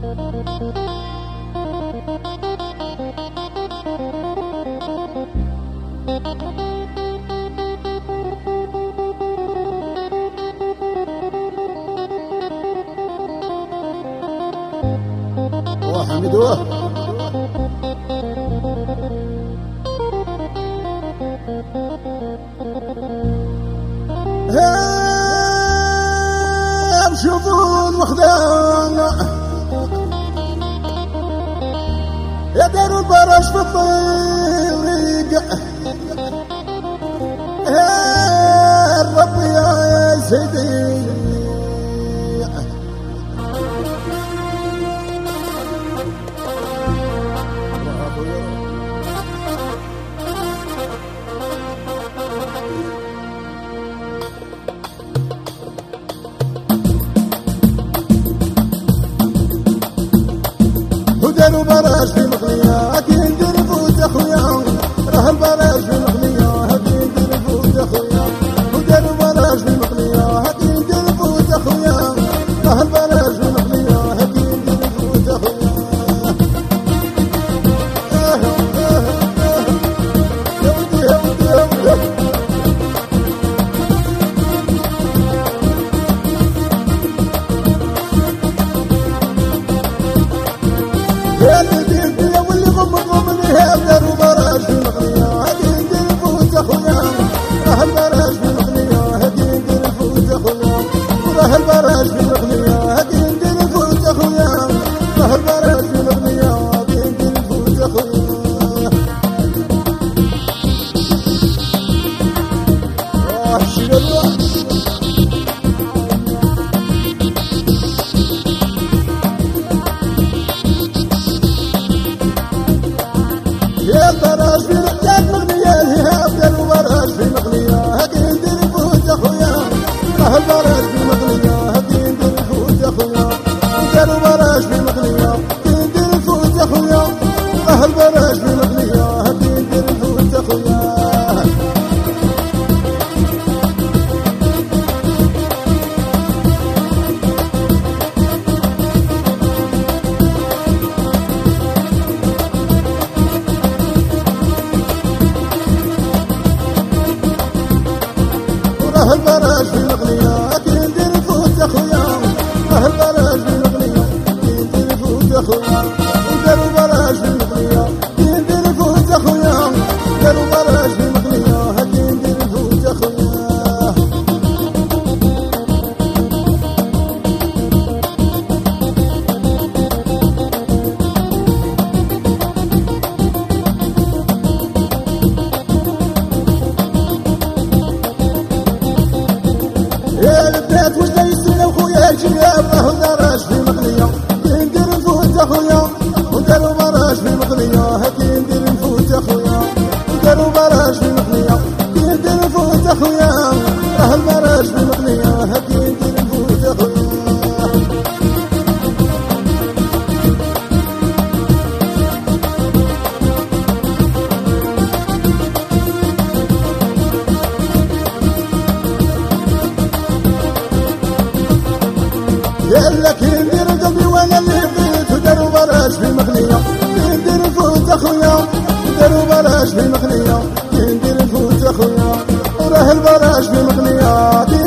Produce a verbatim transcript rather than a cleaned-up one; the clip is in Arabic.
حمدوه هام شوفون وحدانا يا دار البرش في الطريق يا رب يا سيدي وداروا براج في مغنية هاكي ندير فوت اخويا راه البراج في مغنية هاكي ندير فوت اخويا وداروا براج في مغنية هاكي ندير فوت اخويا راه البراج في مغنية هاكي ندير فوت اخويا اه اه اه يا ودي يا ودي يا ودي يا اللي يا واللي غمض غمض يا داروا براج في مغنية هاكي ندير فوت اخويا راه البراج في مغنية هاكي ندير فوت اخويا راه البراج في مغنية هاكي ندير فوت اخويا راه البراج في مغنية هاكي ندير فوت اخويا روح شيل يا البراج في رجال مغنية الهاب داروا براج في مغنية هاكي ندير فوت اخويا راه البراج في مغنية هاكي ندير فوت اخويا داروا براج في مغنية هاكي ندير فوت اخويا راه البراج في مغنية هاكي ندير فوت اخويا راه البراج في مغنية هاكي ندير فوت اخويا راه البراج في مغنية هاكي ندير فوت اخويا وداروا براج في مغنية هاكي ندير فوت اخويا داروا براج في مغنية هاكي ندير فوت اخويا يا البنات واش دايسين خويا الجياب راه البراج في مغنية هاكي ندير فوت اخويا وداروا براج في مغنية هاكي ندير فوت اخويا وداروا براج في مغنية هاكي ندير فوت اخويا راه البراج في مغنية هاكي ندير فوت اخويا يا لك ندير قلبي وانا اللي بغيت وداروا براج في مغنية ندير فوت اخويا داروا براج في مغنية ندير فوت اخويا وراه البراج في مغنية